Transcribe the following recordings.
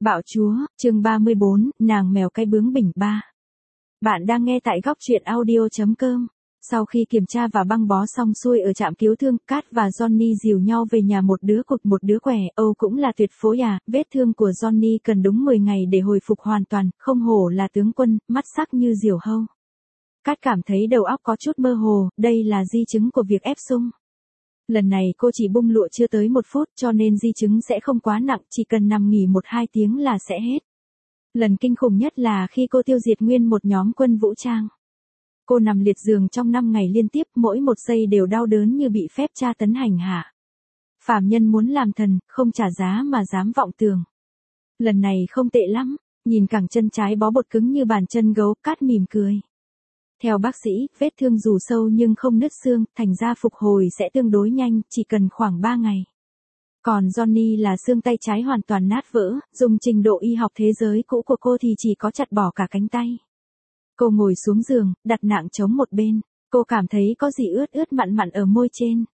Bạo chúa, chương 34, nàng mèo cái bướng bỉnh 3. Bạn đang nghe tại góc truyện audio.com. Sau khi kiểm tra và băng bó xong xuôi ở trạm cứu thương, Kat và Johnny dìu nhau về nhà, một đứa cụt một đứa quẻ. Âu cũng là tuyệt phối à, vết thương của Johnny cần đúng 10 ngày để hồi phục hoàn toàn, không hổ là tướng quân, mắt sắc như diều hâu. Kat cảm thấy đầu óc có chút mơ hồ, đây là di chứng của việc ép sung. Lần này cô chỉ bung lụa chưa tới 1 phút cho nên di chứng sẽ không quá nặng, chỉ cần nằm nghỉ 1-2 tiếng là sẽ hết. Lần kinh khủng nhất là khi cô tiêu diệt nguyên một nhóm quân vũ trang. Cô nằm liệt giường trong 5 ngày liên tiếp, mỗi một giây đều đau đớn như bị phép tra tấn hành hạ. Phàm nhân muốn làm thần, không trả giá mà dám vọng tưởng. Lần này không tệ lắm, nhìn cẳng chân trái bó bột cứng như bàn chân gấu, Kat mỉm cười. Theo bác sĩ, vết thương dù sâu nhưng không nứt xương, thành ra phục hồi sẽ tương đối nhanh, chỉ cần khoảng 3 ngày. Còn Johnny là xương tay trái hoàn toàn nát vỡ, dùng trình độ y học thế giới cũ của cô thì chỉ có chặt bỏ cả cánh tay. Cô ngồi xuống giường, đặt nạng chống một bên, cô cảm thấy có gì ướt ướt mặn mặn ở môi trên.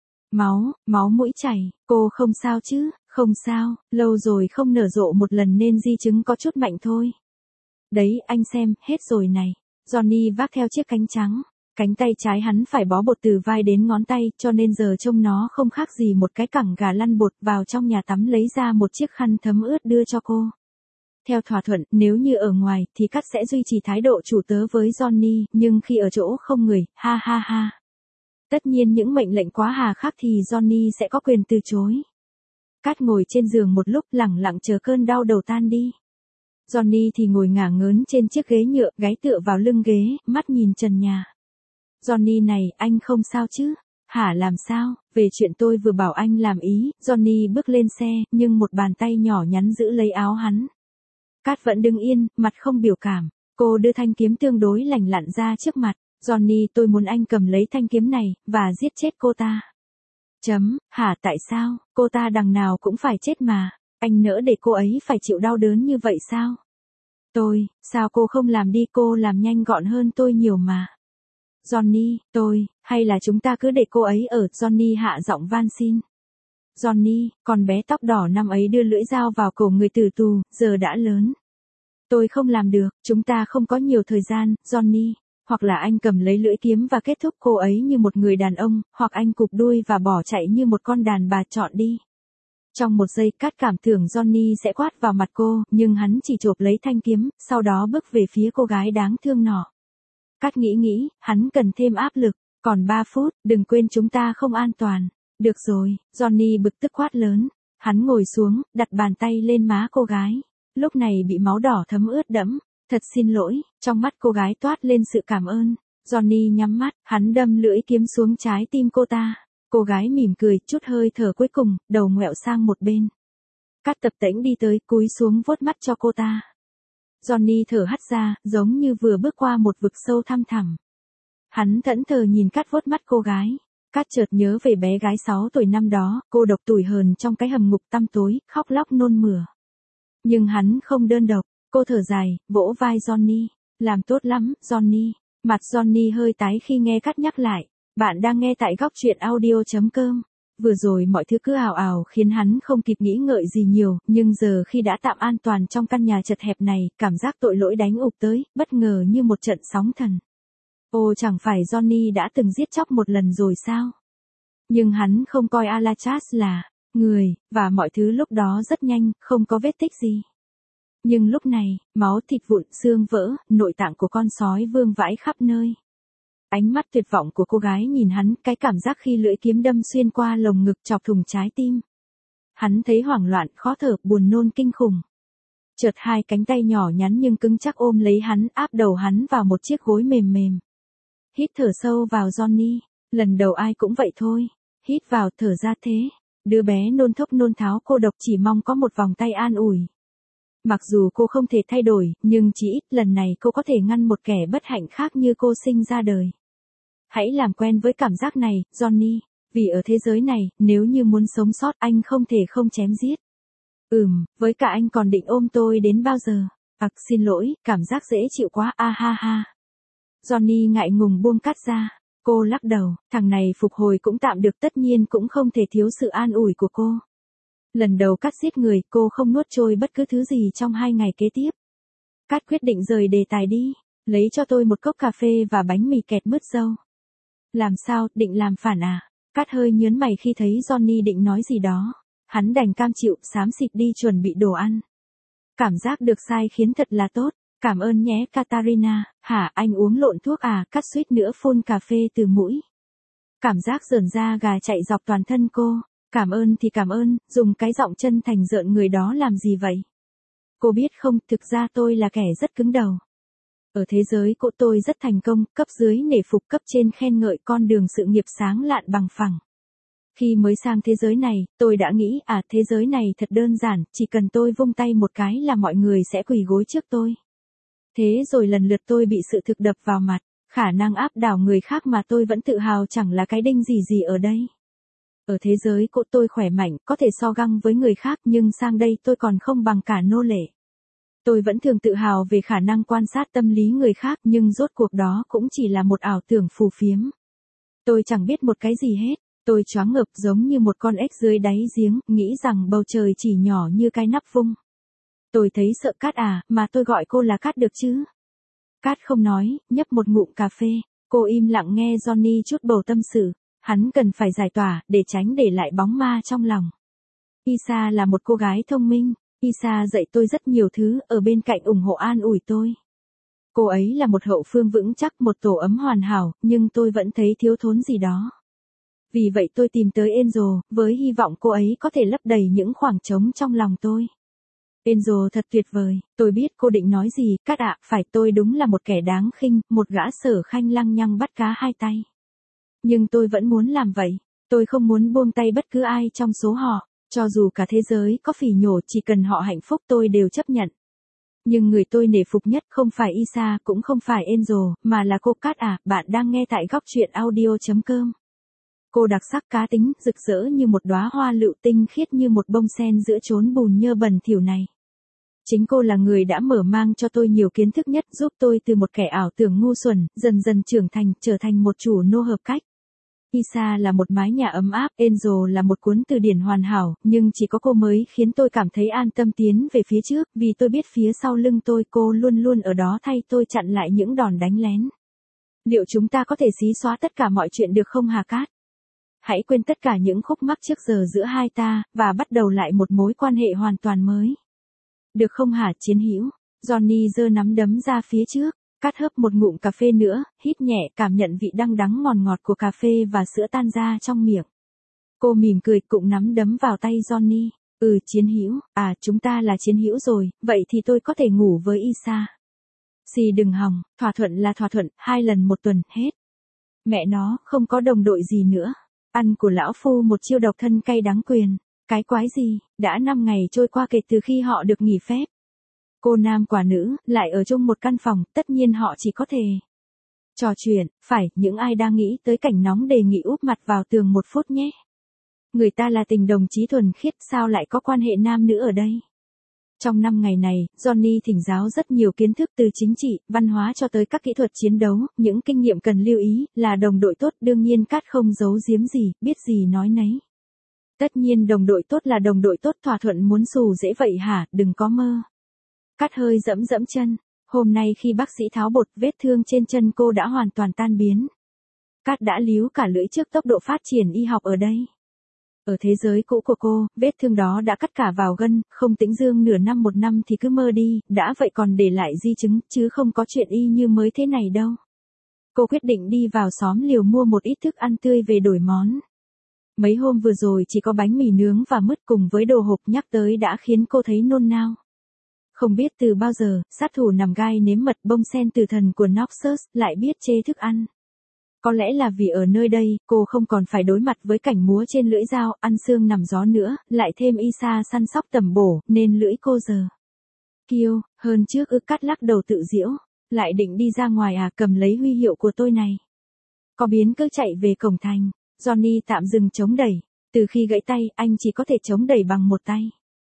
Máu mũi chảy, cô không sao chứ, không sao, lâu rồi không nở rộ một lần nên di chứng có chút mạnh thôi. Đấy, anh xem, hết rồi này. Johnny vác theo chiếc cánh trắng, cánh tay trái hắn phải bó bột từ vai đến ngón tay, cho nên giờ trông nó không khác gì một cái cẳng gà lăn bột. Vào trong nhà tắm lấy ra một chiếc khăn thấm ướt đưa cho cô. Theo thỏa thuận, nếu như ở ngoài thì Kat sẽ duy trì thái độ chủ tớ với Johnny, nhưng khi ở chỗ không người, ha ha ha. Tất nhiên những mệnh lệnh quá hà khắc thì Johnny sẽ có quyền từ chối. Kat ngồi trên giường một lúc lẳng lặng chờ cơn đau đầu tan đi. Johnny thì ngồi ngả ngớn trên chiếc ghế nhựa, gáy tựa vào lưng ghế, mắt nhìn trần nhà. Johnny này, anh không sao chứ? Hả, làm sao? Về chuyện tôi vừa bảo anh làm ý. Johnny bước lên xe, nhưng một bàn tay nhỏ nhắn giữ lấy áo hắn. Kat vẫn đứng yên, mặt không biểu cảm. Cô đưa thanh kiếm tương đối lành lặn ra trước mặt. Johnny, tôi muốn anh cầm lấy thanh kiếm này, và giết chết cô ta. Hả, tại sao? Cô ta đằng nào cũng phải chết mà. Anh nỡ để cô ấy phải chịu đau đớn như vậy sao? Sao cô không làm đi, cô làm nhanh gọn hơn tôi nhiều mà. Johnny, hay là chúng ta cứ để cô ấy ở. Johnny hạ giọng van xin. Johnny, con bé tóc đỏ năm ấy đưa lưỡi dao vào cổ người tử tù, giờ đã lớn. Tôi không làm được, chúng ta không có nhiều thời gian, Johnny. Hoặc là anh cầm lấy lưỡi kiếm và kết thúc cô ấy như một người đàn ông, hoặc anh cụp đuôi và bỏ chạy như một con đàn bà, chọn đi. Trong một giây, Kat cảm tưởng Johnny sẽ quát vào mặt cô, nhưng hắn chỉ chộp lấy thanh kiếm, sau đó bước về phía cô gái đáng thương nọ. Kat nghĩ, hắn cần thêm áp lực, còn 3 phút, đừng quên chúng ta không an toàn. Được rồi, Johnny bực tức quát lớn. Hắn ngồi xuống, đặt bàn tay lên má cô gái. Lúc này bị máu đỏ thấm ướt đẫm. Thật xin lỗi, trong mắt cô gái toát lên sự cảm ơn. Johnny nhắm mắt, hắn đâm lưỡi kiếm xuống trái tim cô ta. Cô gái mỉm cười, chút hơi thở cuối cùng, đầu ngoẹo sang một bên. Kat tập tễnh đi tới, cúi xuống vuốt mắt cho cô ta. Johnny thở hắt ra, giống như vừa bước qua một vực sâu thăm thẳm. Hắn thẫn thờ nhìn Kat vuốt mắt cô gái. Kat chợt nhớ về bé gái 6 tuổi năm đó, cô độc tủi hờn trong cái hầm ngục tăm tối, khóc lóc nôn mửa. Nhưng hắn không đơn độc, cô thở dài, vỗ vai Johnny. Làm tốt lắm, Johnny. Mặt Johnny hơi tái khi nghe Kat nhắc lại. Bạn đang nghe tại góc truyện audio.com. Vừa rồi mọi thứ cứ ào ào khiến hắn không kịp nghĩ ngợi gì nhiều, nhưng giờ khi đã tạm an toàn trong căn nhà chật hẹp này, cảm giác tội lỗi đánh ùp tới, bất ngờ như một trận sóng thần. Chẳng phải Johnny đã từng giết chóc một lần rồi sao? Nhưng hắn không coi Alachas là người, và mọi thứ lúc đó rất nhanh, không có vết tích gì. Nhưng lúc này, máu thịt vụn, xương vỡ, nội tạng của con sói vương vãi khắp nơi. Ánh mắt tuyệt vọng của cô gái nhìn hắn, cái cảm giác khi lưỡi kiếm đâm xuyên qua lồng ngực chọc thủng trái tim. Hắn thấy hoảng loạn, khó thở, buồn nôn kinh khủng. Chợt 2 cánh tay nhỏ nhắn nhưng cứng chắc ôm lấy hắn, áp đầu hắn vào một chiếc gối mềm mềm. Hít thở sâu vào, Johnny. Lần đầu ai cũng vậy thôi. Hít vào, thở ra thế. Đứa bé nôn thốc nôn tháo cô độc chỉ mong có một vòng tay an ủi. Mặc dù cô không thể thay đổi, nhưng chỉ ít lần này cô có thể ngăn một kẻ bất hạnh khác như cô sinh ra đời. Hãy làm quen với cảm giác này, Johnny. Vì ở thế giới này, nếu như muốn sống sót, anh không thể không chém giết. Với cả anh còn định ôm tôi đến bao giờ? Xin lỗi, cảm giác dễ chịu quá, ha ha. Johnny ngại ngùng buông Kat ra. Cô lắc đầu, thằng này phục hồi cũng tạm được, tất nhiên cũng không thể thiếu sự an ủi của cô. Lần đầu Cát giết người, cô không nuốt trôi bất cứ thứ gì trong 2 ngày kế tiếp. Cát quyết định rời đề tài đi, lấy cho tôi một cốc cà phê và bánh mì kẹt mứt dâu. Làm sao, định làm phản à? Cát hơi nhớn mày khi thấy Johnny định nói gì đó. Hắn đành cam chịu, xám xịt đi chuẩn bị đồ ăn. Cảm giác được sai khiến thật là tốt. Cảm ơn nhé Katarina. Hả, anh uống lộn thuốc à? Cát suýt nữa phun cà phê từ mũi. Cảm giác rợn da gà chạy dọc toàn thân cô. Cảm ơn thì cảm ơn, dùng cái giọng chân thành rợn người đó làm gì vậy? Cô biết không, thực ra tôi là kẻ rất cứng đầu. Ở thế giới của tôi rất thành công, cấp dưới nể phục, cấp trên khen ngợi, con đường sự nghiệp sáng lạn bằng phẳng. Khi mới sang thế giới này, tôi đã nghĩ thế giới này thật đơn giản, chỉ cần tôi vung tay một cái là mọi người sẽ quỳ gối trước tôi. Thế rồi lần lượt tôi bị sự thực đập vào mặt, khả năng áp đảo người khác mà tôi vẫn tự hào chẳng là cái đinh gì gì ở đây. Ở thế giới của tôi khỏe mạnh, có thể so găng với người khác, nhưng sang đây tôi còn không bằng cả nô lệ. Tôi vẫn thường tự hào về khả năng quan sát tâm lý người khác, nhưng rốt cuộc đó cũng chỉ là một ảo tưởng phù phiếm. Tôi chẳng biết một cái gì hết, tôi choáng ngợp giống như một con ếch dưới đáy giếng, nghĩ rằng bầu trời chỉ nhỏ như cái nắp vung. Tôi thấy sợ Cát mà tôi gọi cô là Cát được chứ? Cát không nói, nhấp một ngụm cà phê, cô im lặng nghe Johnny chút bầu tâm sự, hắn cần phải giải tỏa, để tránh để lại bóng ma trong lòng. Isa là một cô gái thông minh. Isa dạy tôi rất nhiều thứ, ở bên cạnh ủng hộ an ủi tôi. Cô ấy là một hậu phương vững chắc, một tổ ấm hoàn hảo, nhưng tôi vẫn thấy thiếu thốn gì đó. Vì vậy tôi tìm tới Angel, với hy vọng cô ấy có thể lấp đầy những khoảng trống trong lòng tôi. Angel thật tuyệt vời, tôi biết cô định nói gì, Cát phải, tôi đúng là một kẻ đáng khinh, một gã sở khanh lăng nhăng bắt cá hai tay. Nhưng tôi vẫn muốn làm vậy, tôi không muốn buông tay bất cứ ai trong số họ. Cho dù cả thế giới có phỉ nhổ, chỉ cần họ hạnh phúc tôi đều chấp nhận. Nhưng người tôi nể phục nhất không phải Isa, cũng không phải Angel, mà là cô Cát bạn đang nghe tại góc truyện audio.com. Cô đặc sắc cá tính, rực rỡ như một đóa hoa lựu, tinh khiết như một bông sen giữa chốn bùn nhơ bẩn thỉu này. Chính cô là người đã mở mang cho tôi nhiều kiến thức nhất, giúp tôi từ một kẻ ảo tưởng ngu xuẩn, dần dần trưởng thành, trở thành một chủ nô hợp cách. Isa là một mái nhà ấm áp, Angel là một cuốn từ điển hoàn hảo, nhưng chỉ có cô mới khiến tôi cảm thấy an tâm tiến về phía trước, vì tôi biết phía sau lưng tôi cô luôn luôn ở đó thay tôi chặn lại những đòn đánh lén. Liệu chúng ta có thể xí xóa tất cả mọi chuyện được không hả Cát? Hãy quên tất cả những khúc mắc trước giờ giữa hai ta, và bắt đầu lại một mối quan hệ hoàn toàn mới. Được không hả chiến hữu? Johnny giơ nắm đấm ra phía trước. Cát hớp một ngụm cà phê nữa, hít nhẹ, cảm nhận vị đắng đắng ngọt ngọt của cà phê và sữa tan ra trong miệng. Cô mỉm cười, cụng nắm đấm vào tay Johnny. Chiến hữu, chúng ta là chiến hữu rồi, vậy thì tôi có thể ngủ với Isa. Xì đừng hòng, thỏa thuận là thỏa thuận, 2 lần một tuần, hết. Mẹ nó, không có đồng đội gì nữa. Ăn của lão phu một chiêu độc thân cay đắng quyền. Cái quái gì, đã 5 ngày trôi qua kể từ khi họ được nghỉ phép. Cô nam quả nữ, lại ở chung một căn phòng, tất nhiên họ chỉ có thể trò chuyện, phải, những ai đang nghĩ tới cảnh nóng đề nghị úp mặt vào tường 1 phút nhé. Người ta là tình đồng chí thuần khiết, sao lại có quan hệ nam nữ ở đây? Trong 5 ngày này, Johnny thỉnh giáo rất nhiều kiến thức từ chính trị, văn hóa cho tới các kỹ thuật chiến đấu, những kinh nghiệm cần lưu ý, là đồng đội tốt, đương nhiên Cát không giấu giếm gì, biết gì nói nấy. Tất nhiên đồng đội tốt là đồng đội tốt, thỏa thuận muốn xù dễ vậy hả, đừng có mơ. Cát hơi dẫm dẫm chân. Hôm nay khi bác sĩ tháo bột, vết thương trên chân cô đã hoàn toàn tan biến. Cát đã líu cả lưỡi trước tốc độ phát triển y học ở đây. Ở thế giới cũ của cô, vết thương đó đã cắt cả vào gân, không tĩnh dương nửa năm 1 năm thì cứ mơ đi, đã vậy còn để lại di chứng, chứ không có chuyện y như mới thế này đâu. Cô quyết định đi vào xóm liều mua một ít thức ăn tươi về đổi món. Mấy hôm vừa rồi chỉ có bánh mì nướng và mứt cùng với đồ hộp, nhắc tới đã khiến cô thấy nôn nao. Không biết từ bao giờ, sát thủ nằm gai nếm mật, bông sen tử thần của Noxus lại biết chê thức ăn. Có lẽ là vì ở nơi đây, cô không còn phải đối mặt với cảnh múa trên lưỡi dao, ăn xương nằm gió nữa, lại thêm Isa săn sóc tầm bổ, nên lưỡi cô giờ kiêu hơn trước. Cát lắc đầu tự giễu, lại định đi ra ngoài cầm lấy huy hiệu của tôi này. Có biến cứ chạy về cổng thành. Johnny tạm dừng chống đẩy, từ khi gãy tay, anh chỉ có thể chống đẩy bằng một tay.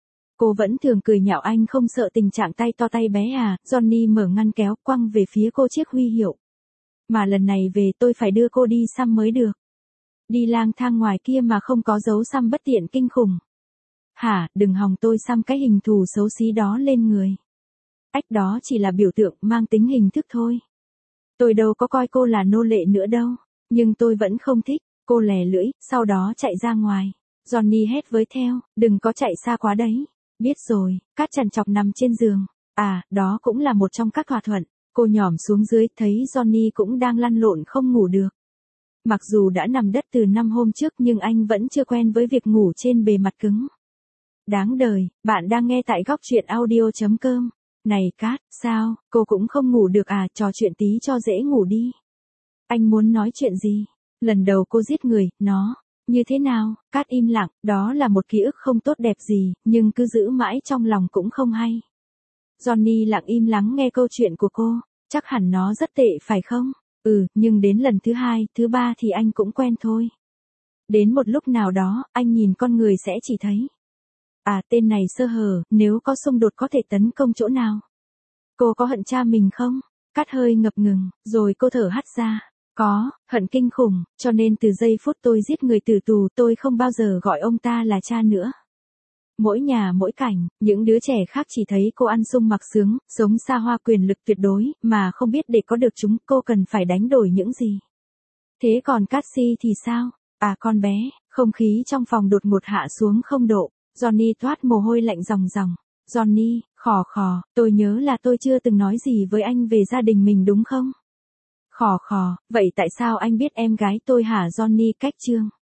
Cô vẫn thường cười nhạo anh không sợ tình trạng tay to tay bé Johnny mở ngăn kéo, quăng về phía cô chiếc huy hiệu. Mà lần này về tôi phải đưa cô đi xăm mới được. Đi lang thang ngoài kia mà không có dấu xăm bất tiện kinh khủng. Hả, đừng hòng tôi xăm cái hình thù xấu xí đó lên người. Ách, đó chỉ là biểu tượng mang tính hình thức thôi. Tôi đâu có coi cô là nô lệ nữa đâu, nhưng tôi vẫn không thích. Cô lè lưỡi, sau đó chạy ra ngoài. Johnny hét với theo, đừng có chạy xa quá đấy. Biết rồi, Cát trằn trọc nằm trên giường. À, đó cũng là một trong các thỏa thuận. Cô nhỏm xuống dưới, thấy Johnny cũng đang lăn lộn không ngủ được. Mặc dù đã nằm đất từ 5 hôm trước nhưng anh vẫn chưa quen với việc ngủ trên bề mặt cứng. Đáng đời, bạn đang nghe tại góc truyện audio.com. Này Cát, sao, cô cũng không ngủ được à, trò chuyện tí cho dễ ngủ đi. Anh muốn nói chuyện gì? Lần đầu cô giết người, nó, như thế nào? Cát im lặng, đó là một ký ức không tốt đẹp gì, nhưng cứ giữ mãi trong lòng cũng không hay. Johnny lặng im lắng nghe câu chuyện của cô, chắc hẳn nó rất tệ phải không? Nhưng đến lần thứ 2, thứ 3 thì anh cũng quen thôi. Đến một lúc nào đó, anh nhìn con người sẽ chỉ thấy. À, tên này sơ hở, nếu có xung đột có thể tấn công chỗ nào? Cô có hận cha mình không? Cát hơi ngập ngừng, rồi cô thở hắt ra. Có, hận kinh khủng, cho nên từ giây phút tôi giết người tử tù tôi không bao giờ gọi ông ta là cha nữa. Mỗi nhà mỗi cảnh, những đứa trẻ khác chỉ thấy cô ăn sung mặc sướng, sống xa hoa quyền lực tuyệt đối, mà không biết để có được chúng cô cần phải đánh đổi những gì. Thế còn Cát Si thì sao? À con bé, không khí trong phòng đột ngột hạ xuống 0 độ, Johnny toát mồ hôi lạnh ròng ròng. Johnny, khò khò, tôi nhớ là tôi chưa từng nói gì với anh về gia đình mình đúng không? Khò khò, vậy tại sao anh biết em gái tôi hả Johnny cách trương?